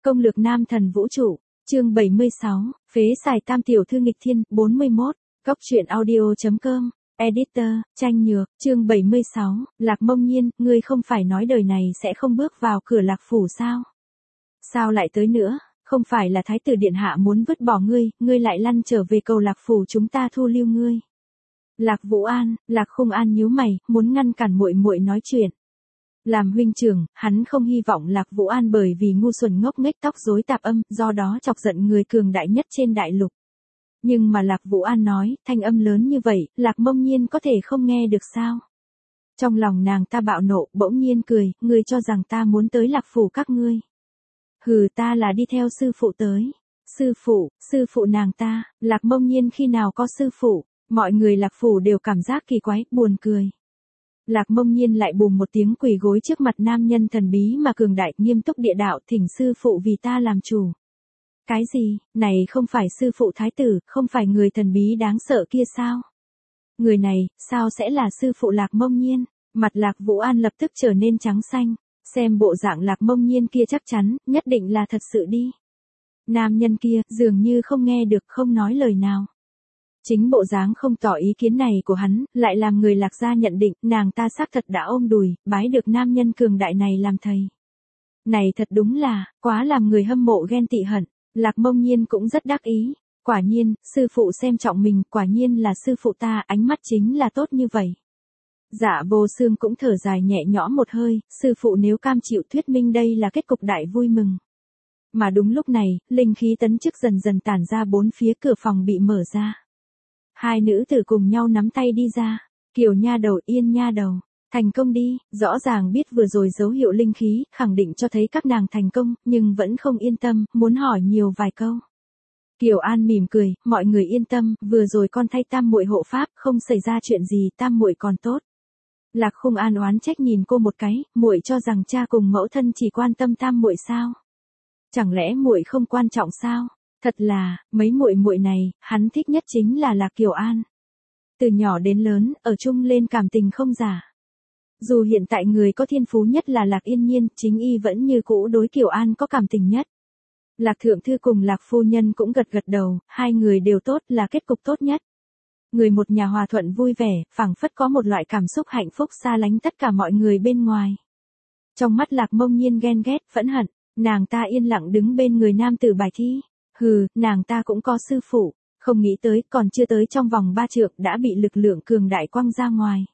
Công lược nam thần vũ trụ, chương 76, phế xài tam tiểu thư nghịch thiên, 41, góc truyện audio.com, editor, tranh nhược, chương 76, Lạc Mông Nhiên, ngươi không phải nói đời này sẽ không bước vào cửa Lạc Phủ sao? Sao lại tới nữa, không phải là Thái tử Điện Hạ muốn vứt bỏ ngươi lại lăn trở về cầu Lạc Phủ chúng ta thu lưu ngươi. Lạc Vũ An, Lạc Khung An nhíu mày, muốn ngăn cản muội muội nói chuyện. Làm huynh trưởng, hắn không hy vọng Lạc Vũ An bởi vì ngu xuẩn ngốc nghếch tóc rối tạp âm, do đó chọc giận người cường đại nhất trên đại lục. Nhưng mà Lạc Vũ An nói, thanh âm lớn như vậy, Lạc Mông Nhiên có thể không nghe được sao? Trong lòng nàng ta bạo nộ, bỗng nhiên cười, ngươi cho rằng ta muốn tới Lạc Phủ các ngươi. Hừ, ta là đi theo sư phụ tới. Sư phụ nàng ta, Lạc Mông Nhiên khi nào có sư phụ, mọi người Lạc Phủ đều cảm giác kỳ quái, buồn cười. Lạc Mông Nhiên lại bùm một tiếng quỳ gối trước mặt nam nhân thần bí mà cường đại, nghiêm túc địa đạo, thỉnh sư phụ vì ta làm chủ. Cái gì, này không phải sư phụ thái tử, không phải người thần bí đáng sợ kia sao? Người này, sao sẽ là sư phụ Lạc Mông Nhiên? Mặt Lạc Vũ An lập tức trở nên trắng xanh, xem bộ dạng Lạc Mông Nhiên kia chắc chắn, nhất định là thật sự đi. Nam nhân kia, dường như không nghe được, không nói lời nào. Chính bộ dáng không tỏ ý kiến này của hắn, lại làm người Lạc gia nhận định, nàng ta xác thật đã ôm đùi, bái được nam nhân cường đại này làm thầy. Này thật đúng là, quá làm người hâm mộ ghen tị hận. Lạc Mông Nhiên cũng rất đắc ý. Quả nhiên, sư phụ xem trọng mình, quả nhiên là sư phụ ta, ánh mắt chính là tốt như vậy. Dạ Vô Xương cũng thở dài nhẹ nhõm một hơi, sư phụ nếu cam chịu thuyết minh đây là kết cục đại vui mừng. Mà đúng lúc này, linh khí tấn chức dần dần tản ra bốn phía cửa phòng bị mở ra. Hai nữ tử cùng nhau nắm tay đi ra. Kiều nha đầu, Yên nha đầu. Thành công đi, rõ ràng biết vừa rồi dấu hiệu linh khí, khẳng định cho thấy các nàng thành công, nhưng vẫn không yên tâm, muốn hỏi nhiều vài câu. Kiều An mỉm cười, mọi người yên tâm, vừa rồi con thay tam muội hộ pháp, không xảy ra chuyện gì, tam muội còn tốt. Lạc Khung An oán trách nhìn cô một cái, muội cho rằng cha cùng mẫu thân chỉ quan tâm tam muội sao? Chẳng lẽ muội không quan trọng sao? Thật là, mấy muội này, hắn thích nhất chính là Lạc Kiều An. Từ nhỏ đến lớn, ở chung lên cảm tình không giả. Dù hiện tại người có thiên phú nhất là Lạc Yên Nhiên, chính y vẫn như cũ đối Kiều An có cảm tình nhất. Lạc Thượng Thư cùng Lạc Phu Nhân cũng gật gật đầu, hai người đều tốt là kết cục tốt nhất. Người một nhà hòa thuận vui vẻ, phảng phất có một loại cảm xúc hạnh phúc xa lánh tất cả mọi người bên ngoài. Trong mắt Lạc Mông Nhiên ghen ghét, phẫn hận, nàng ta yên lặng đứng bên người nam tử bài thi. Hừ, nàng ta cũng có sư phụ, không nghĩ tới, còn chưa tới trong vòng 3 trượng đã bị lực lượng cường đại quăng ra ngoài.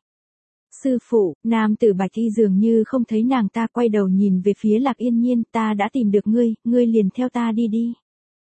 Sư phụ, nam tử bạch thi dường như không thấy nàng ta, quay đầu nhìn về phía Lạc Yên Nhiên, ta đã tìm được ngươi liền theo ta đi đi.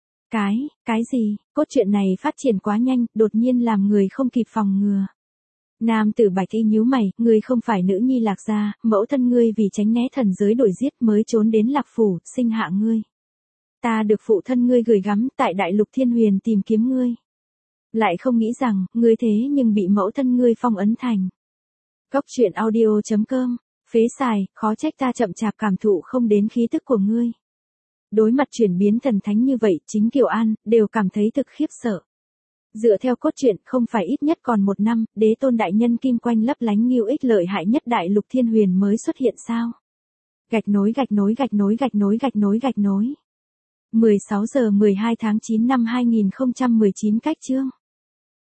Cái gì, cốt truyện này phát triển quá nhanh, đột nhiên làm người không kịp phòng ngừa. Nam tử bạch thi nhíu mày, ngươi không phải nữ nhi Lạc gia, mẫu thân ngươi vì tránh né thần giới đuổi giết mới trốn đến Lạc Phủ, sinh hạ ngươi. Ta được phụ thân ngươi gửi gắm tại Đại Lục Thiên Huyền tìm kiếm ngươi. Lại không nghĩ rằng, ngươi thế nhưng bị mẫu thân ngươi phong ấn thành. Góc truyện audio.com, phế xài, khó trách ta chậm chạp cảm thụ không đến khí tức của ngươi. Đối mặt chuyển biến thần thánh như vậy, chính Kiều An, đều cảm thấy thực khiếp sợ. Dựa theo cốt truyện, không phải ít nhất còn 1 năm, đế tôn đại nhân kim quanh lấp lánh nghiêu ích lợi hại nhất Đại Lục Thiên Huyền mới xuất hiện sao? Gạch nối. 16 giờ 12 tháng 9 năm 2019 cách chương.